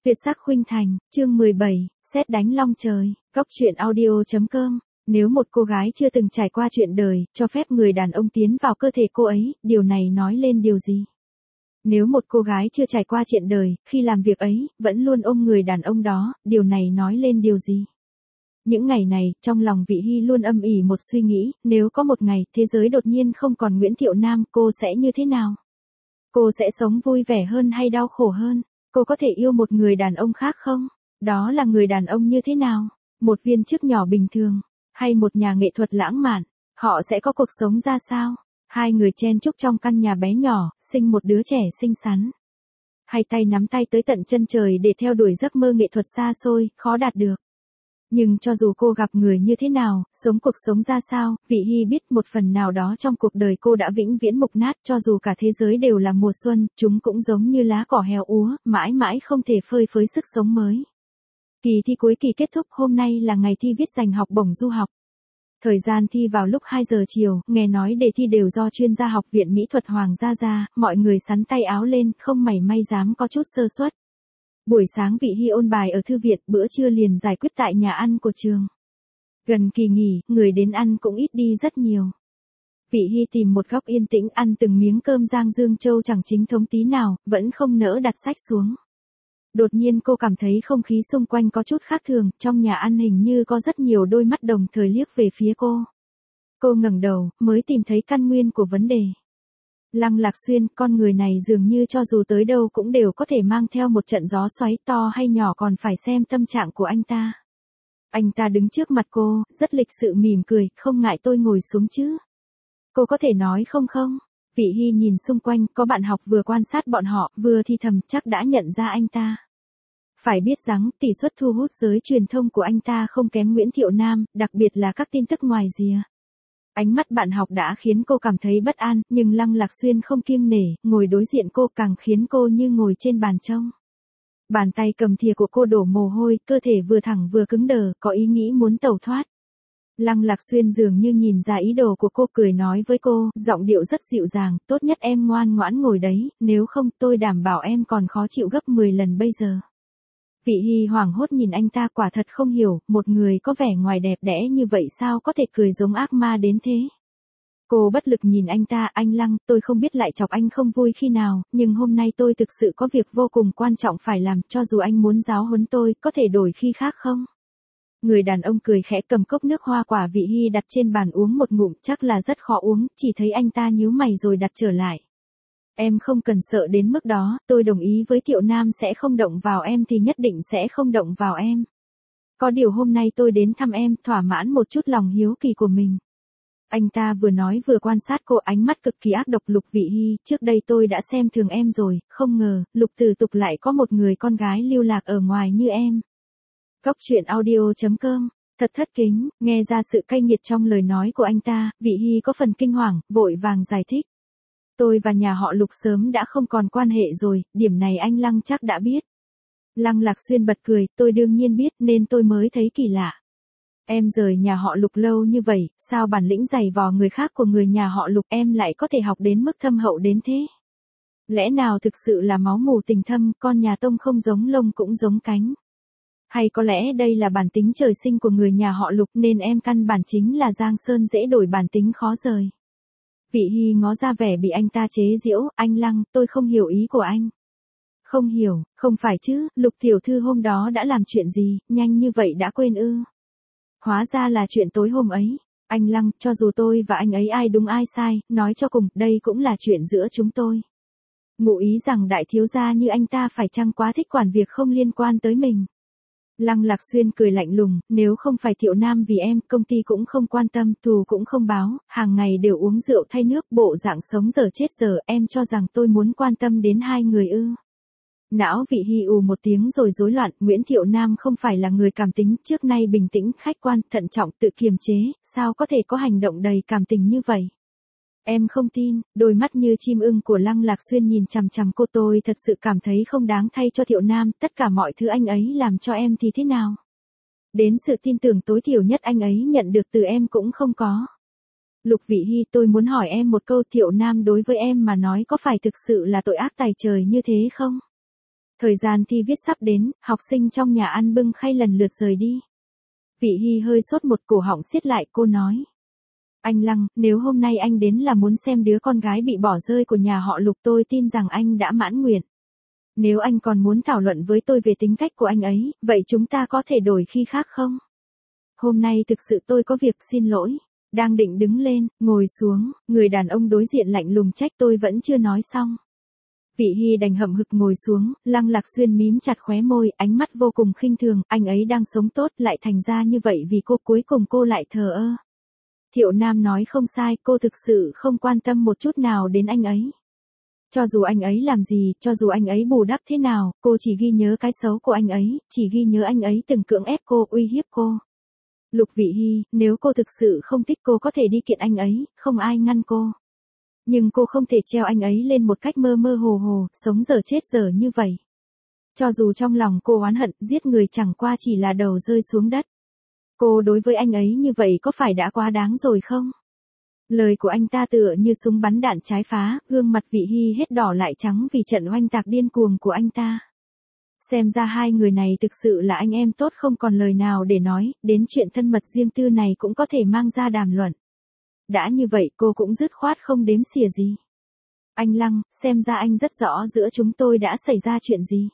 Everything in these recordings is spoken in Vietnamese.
Tuyệt sắc khuynh thành, chương 17, sét đánh long trời, góc truyện audio.com. Nếu một cô gái chưa từng trải qua chuyện đời, cho phép người đàn ông tiến vào cơ thể cô ấy, điều này nói lên điều gì? Nếu một cô gái chưa trải qua chuyện đời, khi làm việc ấy, vẫn luôn ôm người đàn ông đó, điều này nói lên điều gì? Những ngày này, trong lòng Vị Hy luôn âm ỉ một suy nghĩ, nếu có một ngày, thế giới đột nhiên không còn Nguyễn Thiệu Nam, cô sẽ như thế nào? Cô sẽ sống vui vẻ hơn hay đau khổ hơn? Cô có thể yêu một người đàn ông khác không? Đó là người đàn ông như thế nào? Một viên chức nhỏ bình thường, hay một nhà nghệ thuật lãng mạn? Họ sẽ có cuộc sống ra sao? Hai người chen chúc trong căn nhà bé nhỏ, sinh một đứa trẻ xinh xắn. Hay tay nắm tay tới tận chân trời để theo đuổi giấc mơ nghệ thuật xa xôi, khó đạt được. Nhưng cho dù cô gặp người như thế nào, sống cuộc sống ra sao, Vị Hy biết một phần nào đó trong cuộc đời cô đã vĩnh viễn mục nát, cho dù cả thế giới đều là mùa xuân, chúng cũng giống như lá cỏ héo úa, mãi mãi không thể phơi phới sức sống mới. Kỳ thi cuối kỳ kết thúc, hôm nay là ngày thi viết giành học bổng du học. Thời gian thi vào lúc 2 giờ chiều, nghe nói đề thi đều do chuyên gia học viện mỹ thuật Hoàng gia ra, mọi người sắn tay áo lên, không mảy may dám có chút sơ suất. Buổi sáng Vị Hy ôn bài ở thư viện, bữa trưa liền giải quyết tại nhà ăn của trường. Gần kỳ nghỉ, người đến ăn cũng ít đi rất nhiều. Vị Hy tìm một góc yên tĩnh ăn từng miếng cơm rang Dương Châu chẳng chính thống tí nào, vẫn không nỡ đặt sách xuống. Đột nhiên cô cảm thấy không khí xung quanh có chút khác thường, trong nhà ăn hình như có rất nhiều đôi mắt đồng thời liếc về phía cô. Cô ngẩng đầu, mới tìm thấy căn nguyên của vấn đề. Lăng Lạc Xuyên, con người này dường như cho dù tới đâu cũng đều có thể mang theo một trận gió xoáy, to hay nhỏ còn phải xem tâm trạng của anh ta. Anh ta đứng trước mặt cô, rất lịch sự mỉm cười, không ngại tôi ngồi xuống chứ. Cô có thể nói không không? Vị Hy nhìn xung quanh, có bạn học vừa quan sát bọn họ, vừa thì thầm chắc đã nhận ra anh ta. Phải biết rằng, tỷ suất thu hút giới truyền thông của anh ta không kém Nguyễn Thiệu Nam, đặc biệt là các tin tức ngoài rìa. Ánh mắt bạn học đã khiến cô cảm thấy bất an, nhưng Lăng Lạc Xuyên không kiêng nể, ngồi đối diện cô càng khiến cô như ngồi trên bàn trông. Bàn tay cầm thìa của cô đổ mồ hôi, cơ thể vừa thẳng vừa cứng đờ, có ý nghĩ muốn tẩu thoát. Lăng Lạc Xuyên dường như nhìn ra ý đồ của cô, cười nói với cô, giọng điệu rất dịu dàng, tốt nhất em ngoan ngoãn ngồi đấy, nếu không tôi đảm bảo em còn khó chịu gấp 10 lần bây giờ. Vị Hy hoảng hốt nhìn anh ta, quả thật không hiểu, một người có vẻ ngoài đẹp đẽ như vậy sao có thể cười giống ác ma đến thế. Cô bất lực nhìn anh ta, anh Lăng, tôi không biết lại chọc anh không vui khi nào, nhưng hôm nay tôi thực sự có việc vô cùng quan trọng phải làm, cho dù anh muốn giáo huấn tôi, có thể đổi khi khác không? Người đàn ông cười khẽ cầm cốc nước hoa quả Vị Hy đặt trên bàn uống một ngụm, chắc là rất khó uống, chỉ thấy anh ta nhíu mày rồi đặt trở lại. Em không cần sợ đến mức đó, tôi đồng ý với Thiệu Nam sẽ không động vào em thì nhất định sẽ không động vào em. Có điều hôm nay tôi đến thăm em, thỏa mãn một chút lòng hiếu kỳ của mình. Anh ta vừa nói vừa quan sát cô, ánh mắt cực kỳ ác độc. Lục Vị Hy, trước đây tôi đã xem thường em rồi, không ngờ, Lục Tử Tục lại có một người con gái lưu lạc ở ngoài như em. Góc truyện audio.com. Thật thất kính, nghe ra sự cay nghiệt trong lời nói của anh ta, Vị Hy có phần kinh hoàng, vội vàng giải thích. Tôi và nhà họ Lục sớm đã không còn quan hệ rồi, điểm này anh Lăng chắc đã biết. Lăng Lạc Xuyên bật cười, tôi đương nhiên biết nên tôi mới thấy kỳ lạ. Em rời nhà họ Lục lâu như vậy, sao bản lĩnh giày vò người khác của người nhà họ Lục em lại có thể học đến mức thâm hậu đến thế? Lẽ nào thực sự là máu mù tình thâm, con nhà Tông không giống lông cũng giống cánh? Hay có lẽ đây là bản tính trời sinh của người nhà họ Lục nên em căn bản chính là Giang Sơn dễ đổi bản tính khó rời. Vị Hy ngó ra vẻ bị anh ta chế giễu, anh Lăng, tôi không hiểu ý của anh. Không hiểu, không phải chứ, Lục tiểu thư hôm đó đã làm chuyện gì, nhanh như vậy đã quên ư? Hóa ra là chuyện tối hôm ấy. Anh Lăng, cho dù tôi và anh ấy ai đúng ai sai, nói cho cùng, đây cũng là chuyện giữa chúng tôi. Ngụ ý rằng đại thiếu gia như anh ta phải chăng quá thích quản việc không liên quan tới mình. Lăng Lạc Xuyên cười lạnh lùng, nếu không phải Thiệu Nam vì em, công ty cũng không quan tâm, thù cũng không báo, hàng ngày đều uống rượu thay nước, bộ dạng sống giờ chết giờ, em cho rằng tôi muốn quan tâm đến hai người ư? Não Vị Hy ù một tiếng rồi rối loạn, Nguyễn Thiệu Nam không phải là người cảm tính, trước nay bình tĩnh, khách quan, thận trọng, tự kiềm chế, sao có thể có hành động đầy cảm tình như vậy? Em không tin, đôi mắt như chim ưng của Lăng Lạc Xuyên nhìn chằm chằm cô, tôi thật sự cảm thấy không đáng thay cho Thiệu Nam, tất cả mọi thứ anh ấy làm cho em thì thế nào? Đến sự tin tưởng tối thiểu nhất anh ấy nhận được từ em cũng không có. Lục Vị Hy, tôi muốn hỏi em một câu, Thiệu Nam đối với em mà nói có phải thực sự là tội ác tày trời như thế không? Thời gian thi viết sắp đến, học sinh trong nhà ăn bưng khay lần lượt rời đi. Vị Hy hơi sốt một, cổ họng siết lại, cô nói. Anh Lăng, nếu hôm nay anh đến là muốn xem đứa con gái bị bỏ rơi của nhà họ Lục, tôi tin rằng anh đã mãn nguyện. Nếu anh còn muốn thảo luận với tôi về tính cách của anh ấy, vậy chúng ta có thể đổi khi khác không? Hôm nay thực sự tôi có việc, xin lỗi. Đang định đứng lên, ngồi xuống, người đàn ông đối diện lạnh lùng trách, tôi vẫn chưa nói xong. Vị Hy đành hậm hực ngồi xuống, Lăng Lạc Xuyên mím chặt khóe môi, ánh mắt vô cùng khinh thường, anh ấy đang sống tốt lại thành ra như vậy vì cô, cuối cùng cô lại thờ ơ. Thiệu Nam nói không sai, cô thực sự không quan tâm một chút nào đến anh ấy. Cho dù anh ấy làm gì, cho dù anh ấy bù đắp thế nào, cô chỉ ghi nhớ cái xấu của anh ấy, chỉ ghi nhớ anh ấy từng cưỡng ép cô, uy hiếp cô. Lục Vị Hy, nếu cô thực sự không thích cô có thể đi kiện anh ấy, không ai ngăn cô. Nhưng cô không thể treo anh ấy lên một cách mơ mơ hồ hồ, sống dở chết dở như vậy. Cho dù trong lòng cô oán hận, giết người chẳng qua chỉ là đầu rơi xuống đất. Cô đối với anh ấy như vậy có phải đã quá đáng rồi không? Lời của anh ta tựa như súng bắn đạn trái phá, gương mặt Vị Hy hết đỏ lại trắng vì trận oanh tạc điên cuồng của anh ta. Xem ra hai người này thực sự là anh em tốt, không còn lời nào để nói, đến chuyện thân mật riêng tư này cũng có thể mang ra đàm luận. Đã như vậy cô cũng dứt khoát không đếm xỉa gì. Anh Lăng, xem ra anh rất rõ giữa chúng tôi đã xảy ra chuyện gì.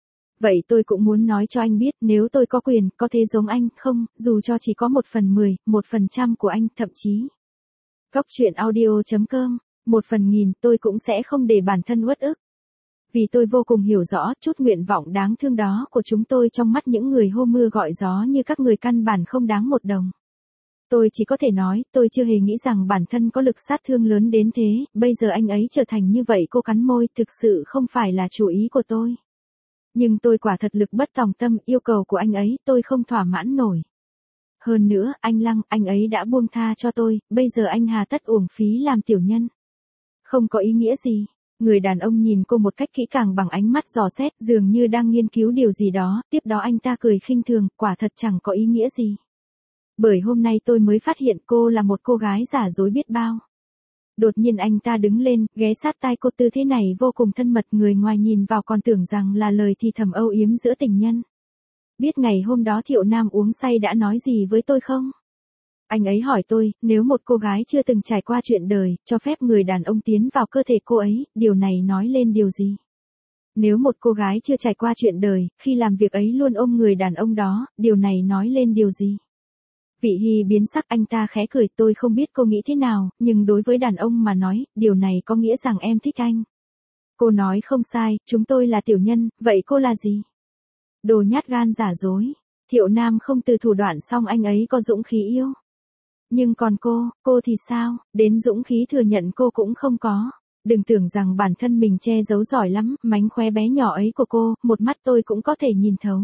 Vậy tôi cũng muốn nói cho anh biết, nếu tôi có quyền, có thể giống anh, không, dù cho chỉ có 1/10, 1% của anh, thậm chí. Góc truyện audio.com, 1/1000 tôi cũng sẽ không để bản thân uất ức. Vì tôi vô cùng hiểu rõ chút nguyện vọng đáng thương đó của chúng tôi trong mắt những người hô mưa gọi gió như các người căn bản không đáng một đồng. Tôi chỉ có thể nói, tôi chưa hề nghĩ rằng bản thân có lực sát thương lớn đến thế, bây giờ anh ấy trở thành như vậy. Cô cắn môi, thực sự không phải là chủ ý của tôi. Nhưng tôi quả thật lực bất tòng tâm, yêu cầu của anh ấy, tôi không thỏa mãn nổi. Hơn nữa, anh Lăng, anh ấy đã buông tha cho tôi, bây giờ anh hà tất uổng phí làm tiểu nhân. Không có ý nghĩa gì. Người đàn ông nhìn cô một cách kỹ càng bằng ánh mắt dò xét, dường như đang nghiên cứu điều gì đó, tiếp đó anh ta cười khinh thường, quả thật chẳng có ý nghĩa gì. Bởi hôm nay tôi mới phát hiện cô là một cô gái giả dối biết bao. Đột nhiên anh ta đứng lên, ghé sát tai cô, tư thế này vô cùng thân mật, người ngoài nhìn vào còn tưởng rằng là lời thì thầm âu yếm giữa tình nhân. Biết ngày hôm đó Thiệu Nam uống say đã nói gì với tôi không? Anh ấy hỏi tôi, nếu một cô gái chưa từng trải qua chuyện đời, cho phép người đàn ông tiến vào cơ thể cô ấy, điều này nói lên điều gì? Nếu một cô gái chưa trải qua chuyện đời, khi làm việc ấy luôn ôm người đàn ông đó, điều này nói lên điều gì? Vị Hy biến sắc, anh ta khẽ cười, tôi không biết cô nghĩ thế nào, nhưng đối với đàn ông mà nói, điều này có nghĩa rằng em thích anh. Cô nói không sai, chúng tôi là tiểu nhân, vậy cô là gì? Đồ nhát gan giả dối. Thiệu Nam không từ thủ đoạn, song anh ấy có dũng khí yêu. Nhưng còn cô thì sao, đến dũng khí thừa nhận cô cũng không có. Đừng tưởng rằng bản thân mình che giấu giỏi lắm, mánh khóe bé nhỏ ấy của cô, một mắt tôi cũng có thể nhìn thấu.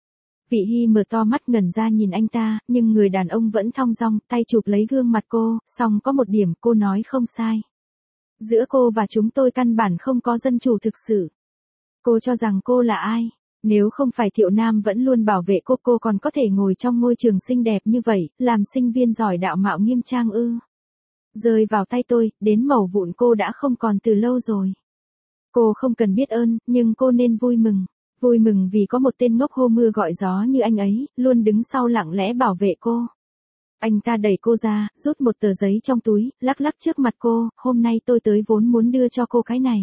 Vị Hy mở to mắt ngẩn ra nhìn anh ta, nhưng người đàn ông vẫn thong dong, tay chụp lấy gương mặt cô, song có một điểm cô nói không sai. Giữa cô và chúng tôi căn bản không có dân chủ thực sự. Cô cho rằng cô là ai? Nếu không phải Thiệu Nam vẫn luôn bảo vệ cô còn có thể ngồi trong ngôi trường xinh đẹp như vậy, làm sinh viên giỏi đạo mạo nghiêm trang ư? Rơi vào tay tôi, đến mẩu vụn cô đã không còn từ lâu rồi. Cô không cần biết ơn, nhưng cô nên vui mừng. Vui mừng vì có một tên ngốc hô mưa gọi gió như anh ấy, luôn đứng sau lặng lẽ bảo vệ cô. Anh ta đẩy cô ra, rút một tờ giấy trong túi, lắc lắc trước mặt cô, hôm nay tôi tới vốn muốn đưa cho cô cái này.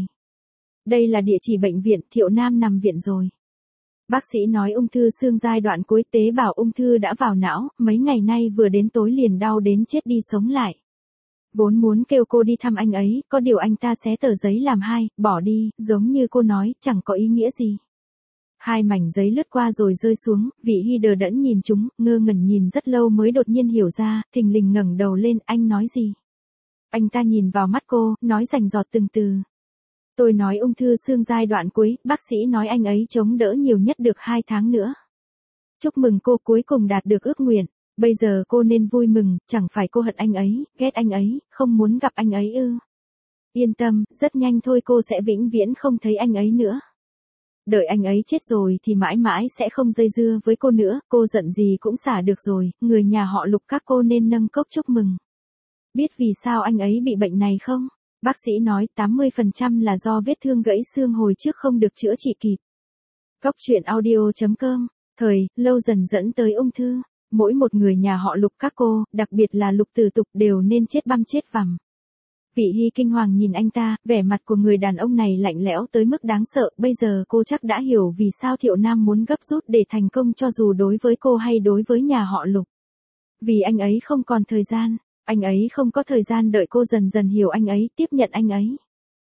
Đây là địa chỉ bệnh viện, Thiệu Nam nằm viện rồi. Bác sĩ nói ung thư xương giai đoạn cuối, tế bào ung thư đã vào não, mấy ngày nay vừa đến tối liền đau đến chết đi sống lại. Vốn muốn kêu cô đi thăm anh ấy, có điều anh ta xé tờ giấy làm hai, bỏ đi, giống như cô nói, chẳng có ý nghĩa gì. Hai mảnh giấy lướt qua rồi rơi xuống, Vị Hy đờ đẫn nhìn chúng, ngơ ngẩn nhìn rất lâu mới đột nhiên hiểu ra, thình lình ngẩng đầu lên, anh nói gì? Anh ta nhìn vào mắt cô, nói rành rọt từng từ. Tôi nói ung thư xương giai đoạn cuối, bác sĩ nói anh ấy chống đỡ nhiều nhất được 2 tháng nữa. Chúc mừng cô cuối cùng đạt được ước nguyện, bây giờ cô nên vui mừng, chẳng phải cô hận anh ấy, ghét anh ấy, không muốn gặp anh ấy ư? Yên tâm, rất nhanh thôi cô sẽ vĩnh viễn không thấy anh ấy nữa. Đợi anh ấy chết rồi thì mãi mãi sẽ không dây dưa với cô nữa, cô giận gì cũng xả được rồi, người nhà họ Lục các cô nên nâng cốc chúc mừng. Biết vì sao anh ấy bị bệnh này không? Bác sĩ nói 80% là do vết thương gãy xương hồi trước không được chữa trị kịp. Góc truyện audio.com, thời, lâu dần dẫn tới ung thư. Mỗi một người nhà họ Lục các cô, đặc biệt là Lục Tử Tục đều nên chết băm chết vằm. Vị Hy kinh hoàng nhìn anh ta, vẻ mặt của người đàn ông này lạnh lẽo tới mức đáng sợ. Bây giờ cô chắc đã hiểu vì sao Thiệu Nam muốn gấp rút để thành công cho dù đối với cô hay đối với nhà họ Lục. Vì anh ấy không còn thời gian, anh ấy không có thời gian đợi cô dần dần hiểu anh ấy, tiếp nhận anh ấy.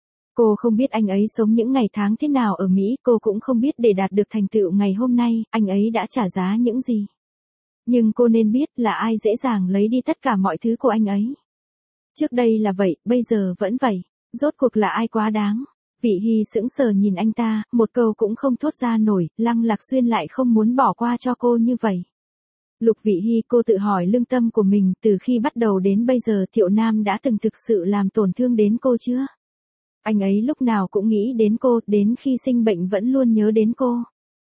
Cô không biết anh ấy sống những ngày tháng thế nào ở Mỹ, cô cũng không biết để đạt được thành tựu ngày hôm nay, anh ấy đã trả giá những gì. Nhưng cô nên biết là ai dễ dàng lấy đi tất cả mọi thứ của anh ấy. Trước đây là vậy, bây giờ vẫn vậy. Rốt cuộc là ai quá đáng. Vị Hy sững sờ nhìn anh ta, một câu cũng không thốt ra nổi, Lăng Lạc Xuyên lại không muốn bỏ qua cho cô như vậy. Lục Vị Hy, cô tự hỏi lương tâm của mình, từ khi bắt đầu đến bây giờ Thiệu Nam đã từng thực sự làm tổn thương đến cô chưa? Anh ấy lúc nào cũng nghĩ đến cô, đến khi sinh bệnh vẫn luôn nhớ đến cô.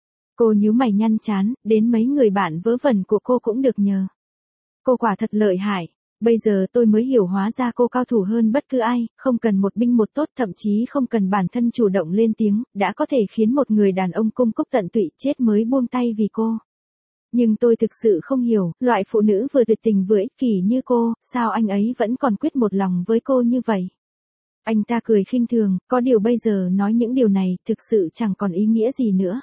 Cô nhíu mày nhăn chán, đến mấy người bạn vớ vẩn của cô cũng được nhờ. Cô quả thật lợi hại. Bây giờ tôi mới hiểu hóa ra cô cao thủ hơn bất cứ ai, không cần một binh một tốt, thậm chí không cần bản thân chủ động lên tiếng, đã có thể khiến một người đàn ông cung cúc tận tụy chết mới buông tay vì cô. Nhưng tôi thực sự không hiểu, loại phụ nữ vừa tuyệt tình vừa ích kỷ như cô, sao anh ấy vẫn còn quyết một lòng với cô như vậy? Anh ta cười khinh thường, có điều bây giờ nói những điều này thực sự chẳng còn ý nghĩa gì nữa.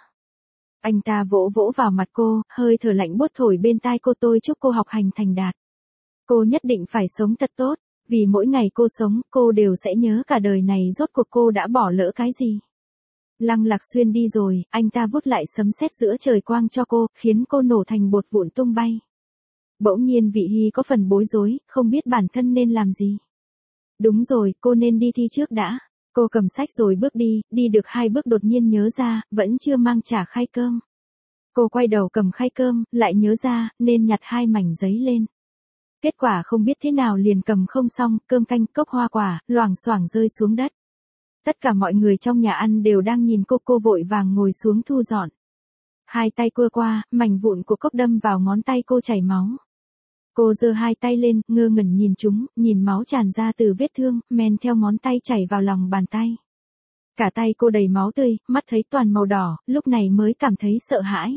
Anh ta vỗ vỗ vào mặt cô, hơi thở lạnh buốt thổi bên tai cô, tôi chúc cô học hành thành đạt. Cô nhất định phải sống thật tốt, vì mỗi ngày cô sống, cô đều sẽ nhớ cả đời này rốt cuộc cô đã bỏ lỡ cái gì. Lăng Lạc Xuyên đi rồi, anh ta vút lại sấm sét giữa trời quang cho cô, khiến cô nổ thành bột vụn tung bay. Bỗng nhiên Vị Hy có phần bối rối, không biết bản thân nên làm gì. Đúng rồi, cô nên đi thi trước đã. Cô cầm sách rồi bước đi được 2 bước đột nhiên nhớ ra, vẫn chưa mang trả khay cơm. Cô quay đầu cầm khay cơm, lại nhớ ra, nên nhặt 2 mảnh giấy lên. Kết quả không biết thế nào liền cầm không xong, cơm canh, cốc hoa quả, loảng xoảng rơi xuống đất. Tất cả mọi người trong nhà ăn đều đang nhìn cô vội vàng ngồi xuống thu dọn. 2 tay cua qua, mảnh vụn của cốc đâm vào ngón tay cô chảy máu. Cô giơ 2 tay lên, ngơ ngẩn nhìn chúng, nhìn máu tràn ra từ vết thương, men theo ngón tay chảy vào lòng bàn tay. Cả tay cô đầy máu tươi, mắt thấy toàn màu đỏ, lúc này mới cảm thấy sợ hãi.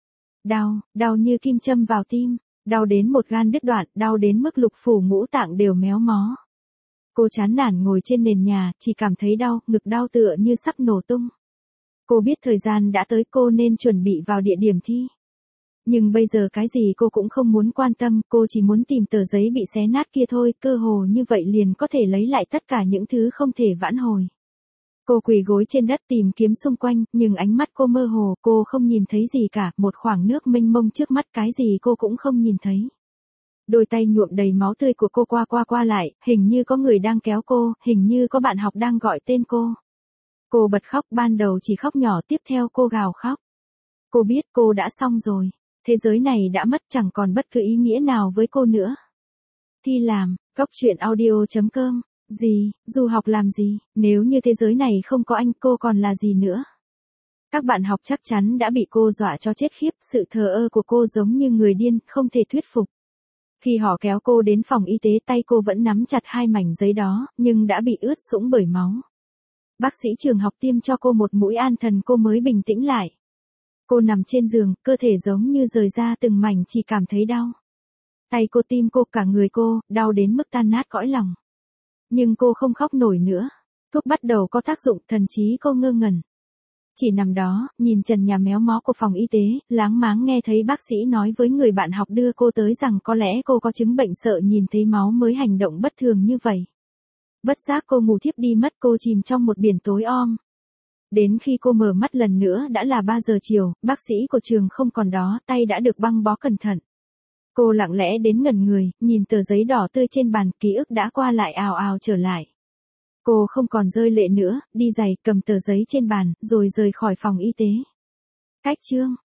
Đau như kim châm vào tim, đau đến một gan đứt đoạn, đau đến mức lục phủ ngũ tạng đều méo mó. Cô chán nản ngồi trên nền nhà, chỉ cảm thấy đau, ngực đau tựa như sắp nổ tung. Cô biết thời gian đã tới, cô nên chuẩn bị vào địa điểm thi. Nhưng bây giờ cái gì cô cũng không muốn quan tâm, cô chỉ muốn tìm tờ giấy bị xé nát kia thôi, cơ hồ như vậy liền có thể lấy lại tất cả những thứ không thể vãn hồi. Cô quỳ gối trên đất tìm kiếm xung quanh, nhưng ánh mắt cô mơ hồ, cô không nhìn thấy gì cả, một khoảng nước mênh mông trước mắt, cái gì cô cũng không nhìn thấy. Đôi tay nhuộm đầy máu tươi của cô qua lại, hình như có người đang kéo cô, hình như có bạn học đang gọi tên cô. Cô bật khóc, ban đầu chỉ khóc nhỏ, tiếp theo cô gào khóc. Cô biết cô đã xong rồi. Thế giới này đã mất, chẳng còn bất cứ ý nghĩa nào với cô nữa. Thi làm, Góc truyện audio.com, gì, du học làm gì, nếu như thế giới này không có anh cô còn là gì nữa. Các bạn học chắc chắn đã bị cô dọa cho chết khiếp, sự thờ ơ của cô giống như người điên, không thể thuyết phục. Khi họ kéo cô đến phòng y tế, tay cô vẫn nắm chặt 2 mảnh giấy đó, nhưng đã bị ướt sũng bởi máu. Bác sĩ trường học tiêm cho cô một mũi an thần, cô mới bình tĩnh lại. Cô nằm trên giường, cơ thể giống như rời ra từng mảnh, chỉ cảm thấy đau. Tay cô, tim cô, cả người cô, đau đến mức tan nát cõi lòng. Nhưng cô không khóc nổi nữa. Thuốc bắt đầu có tác dụng, thần trí cô ngơ ngẩn. Chỉ nằm đó, nhìn trần nhà méo mó của phòng y tế, láng máng nghe thấy bác sĩ nói với người bạn học đưa cô tới rằng có lẽ cô có chứng bệnh sợ nhìn thấy máu mới hành động bất thường như vậy. Bất giác cô ngủ thiếp đi mất, cô chìm trong một biển tối om. Đến khi cô mở mắt lần nữa đã là 3 giờ chiều, bác sĩ của trường không còn đó, tay đã được băng bó cẩn thận. Cô lặng lẽ đến ngẩn người, nhìn tờ giấy đỏ tươi trên bàn, ký ức đã qua lại ào ào trở lại. Cô không còn rơi lệ nữa, đi giày, cầm tờ giấy trên bàn, rồi rời khỏi phòng y tế. Cách chương